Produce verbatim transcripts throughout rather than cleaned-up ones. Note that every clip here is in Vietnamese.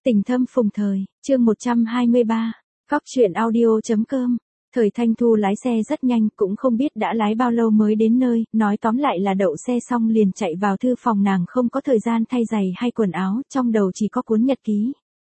Tình thâm phùng thời, chương một trăm hai mươi ba, Cóc truyện audio.com. Thời Thanh Thu lái xe rất nhanh, cũng không biết đã lái bao lâu mới đến nơi, nói tóm lại là đậu xe xong liền chạy vào thư phòng, nàng không có thời gian thay giày hay quần áo, trong đầu chỉ có cuốn nhật ký.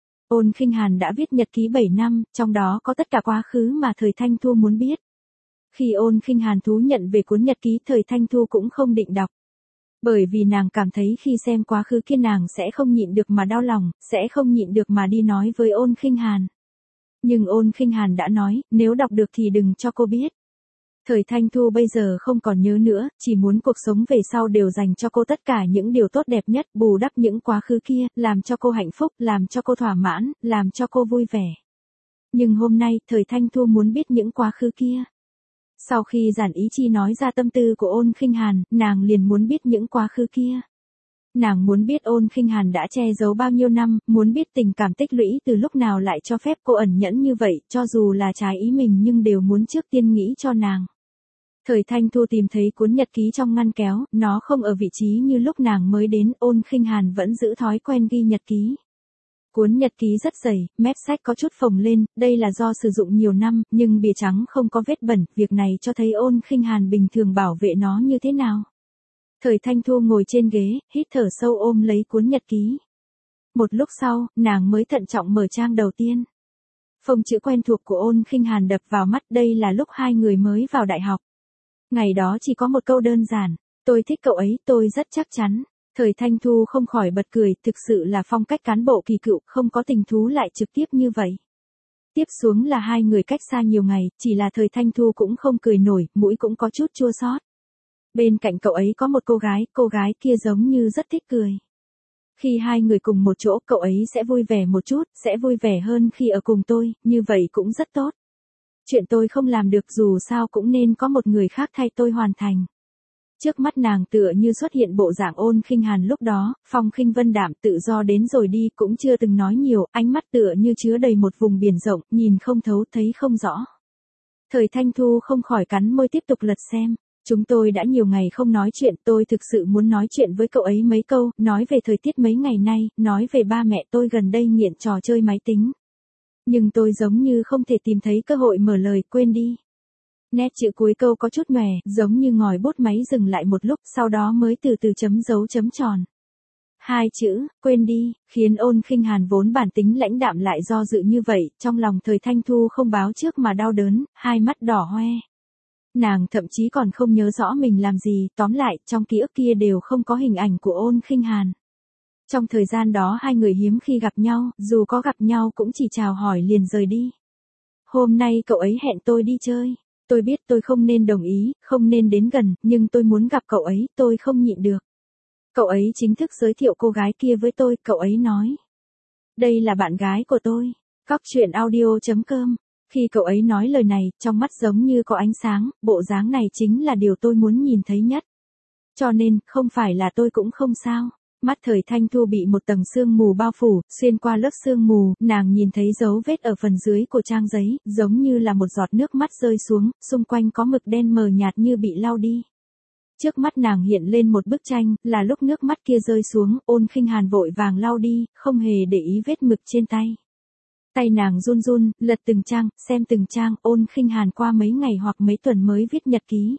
Ôn Khinh Hàn đã viết nhật ký bảy năm, trong đó có tất cả quá khứ mà Thời Thanh Thu muốn biết. Khi Ôn Khinh Hàn thú nhận về cuốn nhật ký, Thời Thanh Thu cũng không định đọc. Bởi vì nàng cảm thấy khi xem quá khứ kia nàng sẽ không nhịn được mà đau lòng, sẽ không nhịn được mà đi nói với Ôn Khinh Hàn. Nhưng Ôn Khinh Hàn đã nói, nếu đọc được thì đừng cho cô biết. Thời Thanh Thu bây giờ không còn nhớ nữa, chỉ muốn cuộc sống về sau đều dành cho cô tất cả những điều tốt đẹp nhất, bù đắp những quá khứ kia, làm cho cô hạnh phúc, làm cho cô thỏa mãn, làm cho cô vui vẻ. Nhưng hôm nay, Thời Thanh Thu muốn biết những quá khứ kia. Sau khi Giản Ý Chi nói ra tâm tư của Ôn Khinh Hàn, nàng liền muốn biết những quá khứ kia. Nàng muốn biết Ôn Khinh Hàn đã che giấu bao nhiêu năm, muốn biết tình cảm tích lũy từ lúc nào lại cho phép cô ẩn nhẫn như vậy, cho dù là trái ý mình nhưng đều muốn trước tiên nghĩ cho nàng. Thời Thanh Thu tìm thấy cuốn nhật ký trong ngăn kéo, nó không ở vị trí như lúc nàng mới đến, Ôn Khinh Hàn vẫn giữ thói quen ghi nhật ký. Cuốn nhật ký rất dày, mép sách có chút phồng lên, đây là do sử dụng nhiều năm, nhưng bìa trắng không có vết bẩn, việc này cho thấy Ôn Khinh Hàn bình thường bảo vệ nó như thế nào. Thời Thanh Thu ngồi trên ghế, hít thở sâu ôm lấy cuốn nhật ký. Một lúc sau, nàng mới thận trọng mở trang đầu tiên. Phông chữ quen thuộc của Ôn Khinh Hàn đập vào mắt, đây là lúc hai người mới vào đại học. Ngày đó chỉ có một câu đơn giản, tôi thích cậu ấy, tôi rất chắc chắn. Thời Thanh Thu không khỏi bật cười, thực sự là phong cách cán bộ kỳ cựu, không có tình thú lại trực tiếp như vậy. Tiếp xuống là hai người cách xa nhiều ngày, chỉ là Thời Thanh Thu cũng không cười nổi, mũi cũng có chút chua xót. Bên cạnh cậu ấy có một cô gái, cô gái kia giống như rất thích cười. Khi hai người cùng một chỗ, cậu ấy sẽ vui vẻ một chút, sẽ vui vẻ hơn khi ở cùng tôi, như vậy cũng rất tốt. Chuyện tôi không làm được dù sao cũng nên có một người khác thay tôi hoàn thành. Trước mắt nàng tựa như xuất hiện bộ dạng Ôn Khinh Hàn lúc đó, phong khinh vân đạm tự do đến rồi đi, cũng chưa từng nói nhiều, ánh mắt tựa như chứa đầy một vùng biển rộng, nhìn không thấu thấy không rõ. Thời Thanh Thu không khỏi cắn môi tiếp tục lật xem. Chúng tôi đã nhiều ngày không nói chuyện, tôi thực sự muốn nói chuyện với cậu ấy mấy câu, nói về thời tiết mấy ngày nay, nói về ba mẹ tôi gần đây nghiện trò chơi máy tính. Nhưng tôi giống như không thể tìm thấy cơ hội mở lời, quên đi. Nét chữ cuối câu có chút nhòe, giống như ngòi bút máy dừng lại một lúc, sau đó mới từ từ chấm dấu chấm tròn. Hai chữ, quên đi, khiến Ôn Khinh Hàn vốn bản tính lãnh đạm lại do dự như vậy, trong lòng Thời Thanh Thu không báo trước mà đau đớn, hai mắt đỏ hoe. Nàng thậm chí còn không nhớ rõ mình làm gì, tóm lại, trong ký ức kia đều không có hình ảnh của Ôn Khinh Hàn. Trong thời gian đó hai người hiếm khi gặp nhau, dù có gặp nhau cũng chỉ chào hỏi liền rời đi. Hôm nay cậu ấy hẹn tôi đi chơi. Tôi biết tôi không nên đồng ý, không nên đến gần, nhưng tôi muốn gặp cậu ấy, tôi không nhịn được. Cậu ấy chính thức giới thiệu cô gái kia với tôi, cậu ấy nói. Đây là bạn gái của tôi. Cóc truyện audio.com. Khi cậu ấy nói lời này, trong mắt giống như có ánh sáng, bộ dáng này chính là điều tôi muốn nhìn thấy nhất. Cho nên, không phải là tôi cũng không sao. Mắt Thời Thanh Thu bị một tầng sương mù bao phủ, xuyên qua lớp sương mù, nàng nhìn thấy dấu vết ở phần dưới của trang giấy, giống như là một giọt nước mắt rơi xuống, xung quanh có mực đen mờ nhạt như bị lau đi. Trước mắt nàng hiện lên một bức tranh, là lúc nước mắt kia rơi xuống, Ôn Khinh Hàn vội vàng lau đi, không hề để ý vết mực trên tay. Tay nàng run run, lật từng trang, xem từng trang, Ôn Khinh Hàn qua mấy ngày hoặc mấy tuần mới viết nhật ký.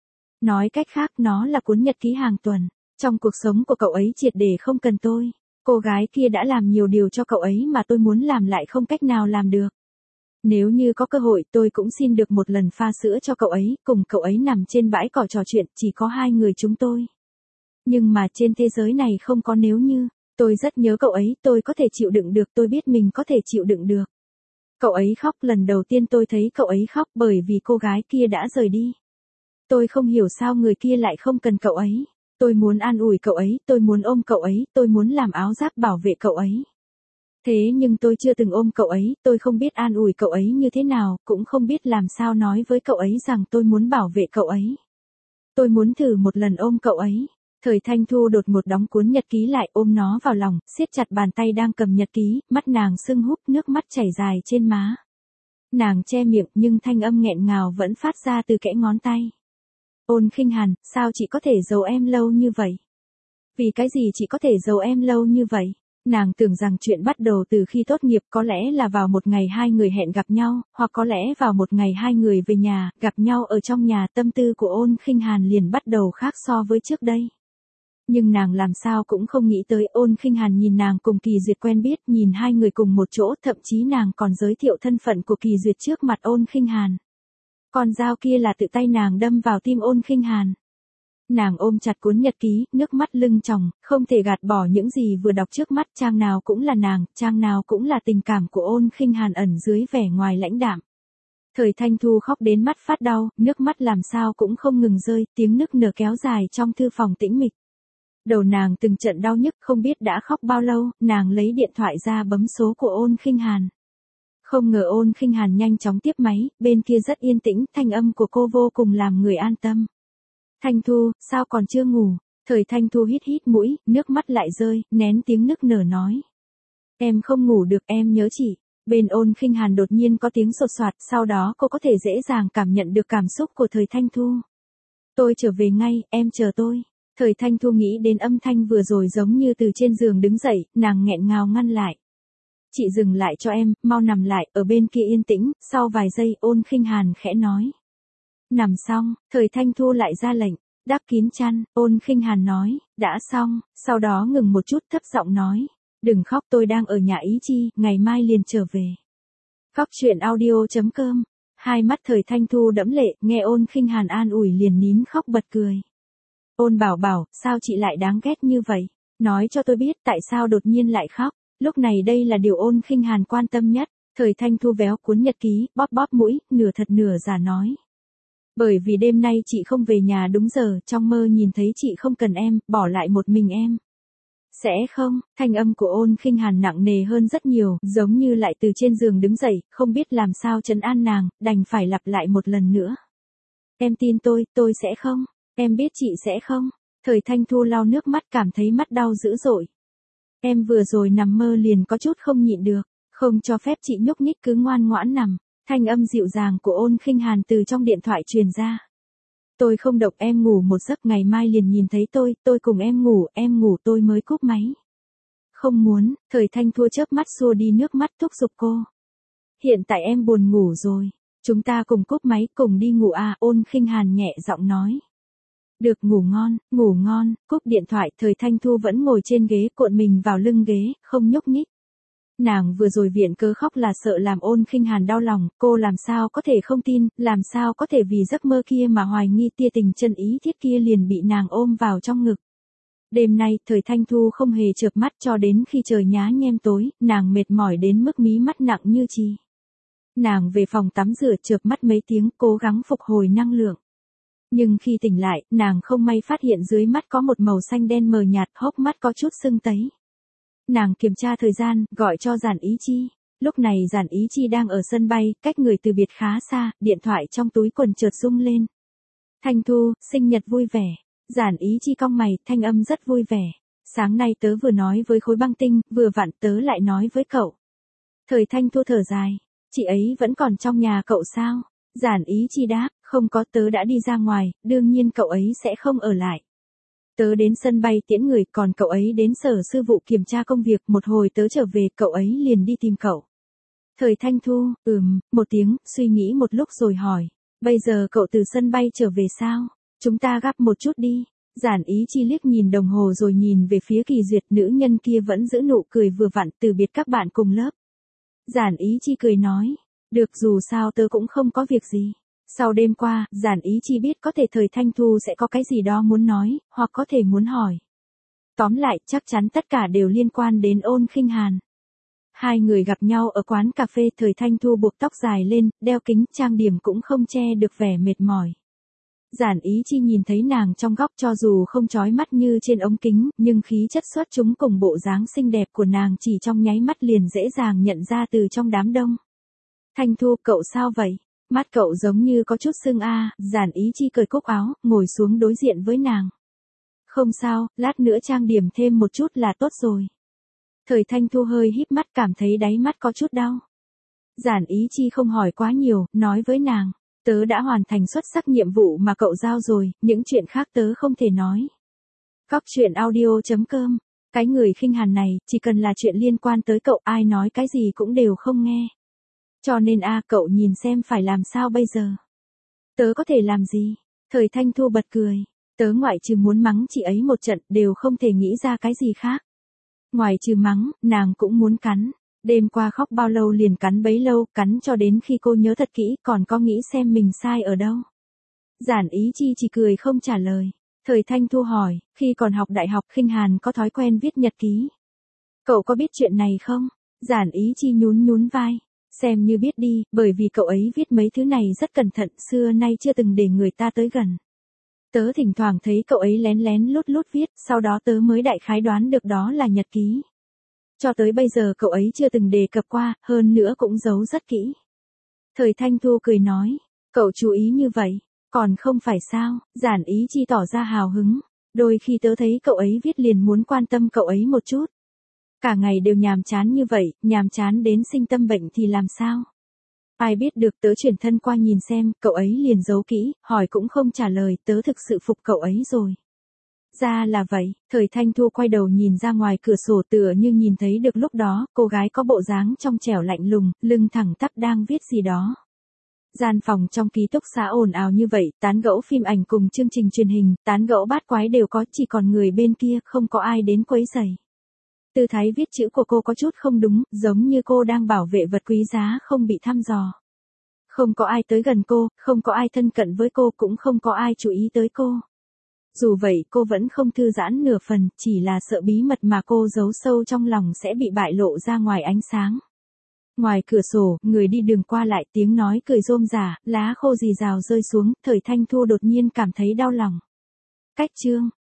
Nói cách khác, nó là cuốn nhật ký hàng tuần. Trong cuộc sống của cậu ấy triệt để không cần tôi. Cô gái kia đã làm nhiều điều cho cậu ấy mà tôi muốn làm lại không cách nào làm được. Nếu như có cơ hội tôi cũng xin được một lần pha sữa cho cậu ấy, cùng cậu ấy nằm trên bãi cỏ trò chuyện, chỉ có hai người chúng tôi. Nhưng mà trên thế giới này không có nếu như. Tôi rất nhớ cậu ấy, tôi có thể chịu đựng được, tôi biết mình có thể chịu đựng được. Cậu ấy khóc, lần đầu tiên tôi thấy cậu ấy khóc bởi vì cô gái kia đã rời đi. Tôi không hiểu sao người kia lại không cần cậu ấy. Tôi muốn an ủi cậu ấy, tôi muốn ôm cậu ấy, tôi muốn làm áo giáp bảo vệ cậu ấy. Thế nhưng tôi chưa từng ôm cậu ấy, tôi không biết an ủi cậu ấy như thế nào, cũng không biết làm sao nói với cậu ấy rằng tôi muốn bảo vệ cậu ấy. Tôi muốn thử một lần ôm cậu ấy. Thời Thanh Thu đột ngột đóng cuốn nhật ký lại, ôm nó vào lòng, siết chặt bàn tay đang cầm nhật ký, mắt nàng sưng húp, nước mắt chảy dài trên má. Nàng che miệng nhưng thanh âm nghẹn ngào vẫn phát ra từ kẽ ngón tay. Ôn Khinh Hàn, sao chị có thể giấu em lâu như vậy? Vì cái gì chị có thể giấu em lâu như vậy? Nàng tưởng rằng chuyện bắt đầu từ khi tốt nghiệp, có lẽ là vào một ngày hai người hẹn gặp nhau, hoặc có lẽ vào một ngày hai người về nhà, gặp nhau ở trong nhà. Tâm tư của Ôn Khinh Hàn liền bắt đầu khác so với trước đây. Nhưng nàng làm sao cũng không nghĩ tới Ôn Khinh Hàn nhìn nàng cùng Kỳ Duyệt quen biết, nhìn hai người cùng một chỗ, thậm chí nàng còn giới thiệu thân phận của Kỳ Duyệt trước mặt Ôn Khinh Hàn. Con dao kia là tự tay nàng đâm vào tim Ôn Khinh Hàn. Nàng ôm chặt cuốn nhật ký, nước mắt lưng tròng, không thể gạt bỏ những gì vừa đọc trước mắt, trang nào cũng là nàng, trang nào cũng là tình cảm của Ôn Khinh Hàn ẩn dưới vẻ ngoài lãnh đạm. Thời Thanh Thu khóc đến mắt phát đau, nước mắt làm sao cũng không ngừng rơi, tiếng nức nở kéo dài trong thư phòng tĩnh mịch. Đầu nàng từng trận đau nhức, không biết đã khóc bao lâu, nàng lấy điện thoại ra bấm số của Ôn Khinh Hàn. Không ngờ Ôn Khinh Hàn nhanh chóng tiếp máy, bên kia rất yên tĩnh, thanh âm của cô vô cùng làm người an tâm. Thanh Thu, sao còn chưa ngủ? Thời Thanh Thu hít hít mũi, nước mắt lại rơi, nén tiếng nức nở nói. Em không ngủ được, em nhớ chị. Bên Ôn Khinh Hàn đột nhiên có tiếng sột soạt, sau đó cô có thể dễ dàng cảm nhận được cảm xúc của Thời Thanh Thu. Tôi trở về ngay, em chờ tôi. Thời Thanh Thu nghĩ đến âm thanh vừa rồi giống như từ trên giường đứng dậy, nàng nghẹn ngào ngăn lại. Chị dừng lại cho em, mau nằm lại, ở bên kia yên tĩnh. Sau vài giây Ôn Khinh Hàn khẽ nói. Nằm xong, Thời Thanh Thu lại ra lệnh, đắp kín chăn. Ôn Khinh Hàn nói, đã xong, sau đó ngừng một chút thấp giọng nói, đừng khóc, tôi đang ở nhà Ý Chi, ngày mai liền trở về. Khóc chuyện audio chấm com. Hai mắt Thời Thanh Thu đẫm lệ, nghe Ôn Khinh Hàn an ủi liền nín khóc bật cười. Ôn bảo bảo, sao chị lại đáng ghét như vậy? Nói cho tôi biết tại sao đột nhiên lại khóc. Lúc này đây là điều Ôn Khinh Hàn quan tâm nhất. Thời Thanh Thu véo cuốn nhật ký, bóp bóp mũi, nửa thật nửa giả nói. Bởi vì đêm nay chị không về nhà đúng giờ, trong mơ nhìn thấy chị không cần em, bỏ lại một mình em. Sẽ không? Thanh âm của Ôn Khinh Hàn nặng nề hơn rất nhiều, giống như lại từ trên giường đứng dậy, không biết làm sao trấn an nàng, đành phải lặp lại một lần nữa. Em tin tôi, tôi sẽ không. Em biết chị sẽ không. Thời Thanh Thu lau nước mắt, cảm thấy mắt đau dữ dội. Em vừa rồi nằm mơ liền có chút không nhịn được, không cho phép chị nhúc nhích, cứ ngoan ngoãn nằm. Thanh âm dịu dàng của Ôn Khinh Hàn từ trong điện thoại truyền ra. Tôi không độc, em ngủ một giấc, ngày mai liền nhìn thấy tôi, tôi cùng em ngủ, em ngủ tôi mới cúp máy. Không muốn. Thời Thanh Thu chớp mắt xua đi nước mắt, thúc giục cô. Hiện tại em buồn ngủ rồi, chúng ta cùng cúp máy, cùng đi ngủ à? Ôn Khinh Hàn nhẹ giọng nói. Được, ngủ ngon, ngủ ngon. Cúp điện thoại, Thời Thanh Thu vẫn ngồi trên ghế, cuộn mình vào lưng ghế, không nhúc nhích. Nàng vừa rồi viện cớ khóc là sợ làm Ôn Khinh Hàn đau lòng, cô làm sao có thể không tin, làm sao có thể vì giấc mơ kia mà hoài nghi tia tình chân ý thiết kia liền bị nàng ôm vào trong ngực. Đêm nay, Thời Thanh Thu không hề chợp mắt cho đến khi trời nhá nhem tối, nàng mệt mỏi đến mức mí mắt nặng như chì. Nàng về phòng tắm rửa, chợp mắt mấy tiếng, cố gắng phục hồi năng lượng. Nhưng khi tỉnh lại, nàng không may phát hiện dưới mắt có một màu xanh đen mờ nhạt, hốc mắt có chút sưng tấy. Nàng kiểm tra thời gian, gọi cho Giản Ý Chi. Lúc này Giản Ý Chi đang ở sân bay, cách người từ biệt khá xa, điện thoại trong túi quần chợt rung lên. Thanh Thu, sinh nhật vui vẻ. Giản Ý Chi cong mày, thanh âm rất vui vẻ. Sáng nay tớ vừa nói với Khối Băng Tinh, vừa vặn tớ lại nói với cậu. Thời Thanh Thu thở dài, chị ấy vẫn còn trong nhà cậu sao? Giản Ý Chi đáp, không có, tớ đã đi ra ngoài, đương nhiên cậu ấy sẽ không ở lại. Tớ đến sân bay tiễn người, còn cậu ấy đến sở sư vụ kiểm tra công việc, một hồi tớ trở về, cậu ấy liền đi tìm cậu. Thời Thanh Thu, ừm, một tiếng, suy nghĩ một lúc rồi hỏi, bây giờ cậu từ sân bay trở về sao? Chúng ta gắp một chút đi. Giản Ý Chi liếc nhìn đồng hồ rồi nhìn về phía Kỳ Duyệt, nữ nhân kia vẫn giữ nụ cười vừa vặn, từ biệt các bạn cùng lớp. Giản Ý Chi cười nói, được, dù sao tớ cũng không có việc gì. Sau đêm qua, Giản Ý Chi biết có thể Thời Thanh Thu sẽ có cái gì đó muốn nói, hoặc có thể muốn hỏi. Tóm lại, chắc chắn tất cả đều liên quan đến Ôn Khinh Hàn. Hai người gặp nhau ở quán cà phê, Thời Thanh Thu buộc tóc dài lên, đeo kính, trang điểm cũng không che được vẻ mệt mỏi. Giản Ý Chi nhìn thấy nàng trong góc, cho dù không chói mắt như trên ống kính, nhưng khí chất xuất chúng cùng bộ dáng xinh đẹp của nàng chỉ trong nháy mắt liền dễ dàng nhận ra từ trong đám đông. Thanh Thu, cậu sao vậy? Mắt cậu giống như có chút sưng a. À. Giản Ý Chi cởi cúc áo, ngồi xuống đối diện với nàng. Không sao, lát nữa trang điểm thêm một chút là tốt rồi. Thời Thanh Thu hơi híp mắt, cảm thấy đáy mắt có chút đau. Giản Ý Chi không hỏi quá nhiều, nói với nàng, tớ đã hoàn thành xuất sắc nhiệm vụ mà cậu giao rồi, những chuyện khác tớ không thể nói. Khóc chuyện audio chấm com Cái người khinh hàn này, chỉ cần là chuyện liên quan tới cậu ai nói cái gì cũng đều không nghe. Cho nên a cậu nhìn xem phải làm sao bây giờ. Tớ có thể làm gì? Thời Thanh Thu bật cười. Tớ ngoại trừ muốn mắng chị ấy một trận đều không thể nghĩ ra cái gì khác. Ngoài trừ mắng, nàng cũng muốn cắn. Đêm qua khóc bao lâu liền cắn bấy lâu, cắn cho đến khi cô nhớ thật kỹ còn có nghĩ xem mình sai ở đâu. Giản Ý Chi chỉ cười không trả lời. Thời Thanh Thu hỏi, khi còn học đại học khinh hàn có thói quen viết nhật ký. Cậu có biết chuyện này không? Giản Ý Chi nhún nhún vai. Xem như biết đi, bởi vì cậu ấy viết mấy thứ này rất cẩn thận, xưa nay chưa từng để người ta tới gần. Tớ thỉnh thoảng thấy cậu ấy lén lén lút lút viết, sau đó tớ mới đại khái đoán được đó là nhật ký. Cho tới bây giờ cậu ấy chưa từng đề cập qua, hơn nữa cũng giấu rất kỹ. Thời Thanh Thu cười nói, cậu chú ý như vậy, còn không phải sao? Giản Ý Chi tỏ ra hào hứng. Đôi khi tớ thấy cậu ấy viết liền muốn quan tâm cậu ấy một chút. Cả ngày đều nhàm chán như vậy, nhàm chán đến sinh tâm bệnh thì làm sao? Ai biết được, tớ chuyển thân qua nhìn xem, cậu ấy liền giấu kỹ, hỏi cũng không trả lời, tớ thực sự phục cậu ấy rồi. Ra là vậy, Thời Thanh Thu quay đầu nhìn ra ngoài cửa sổ tựa như nhìn thấy được lúc đó, cô gái có bộ dáng trong trẻo lạnh lùng, lưng thẳng tắp đang viết gì đó. Gian phòng trong ký túc xá ồn ào như vậy, tán gẫu phim ảnh cùng chương trình truyền hình, tán gẫu bát quái đều có, chỉ còn người bên kia không có ai đến quấy rầy. Tư thái viết chữ của cô có chút không đúng, giống như cô đang bảo vệ vật quý giá không bị thăm dò. Không có ai tới gần cô, không có ai thân cận với cô, cũng không có ai chú ý tới cô. Dù vậy cô vẫn không thư giãn nửa phần, chỉ là sợ bí mật mà cô giấu sâu trong lòng sẽ bị bại lộ ra ngoài ánh sáng. Ngoài cửa sổ, người đi đường qua lại, tiếng nói cười rôm rả, lá khô rì rào rơi xuống, Thời Thanh Thu đột nhiên cảm thấy đau lòng. Cách chương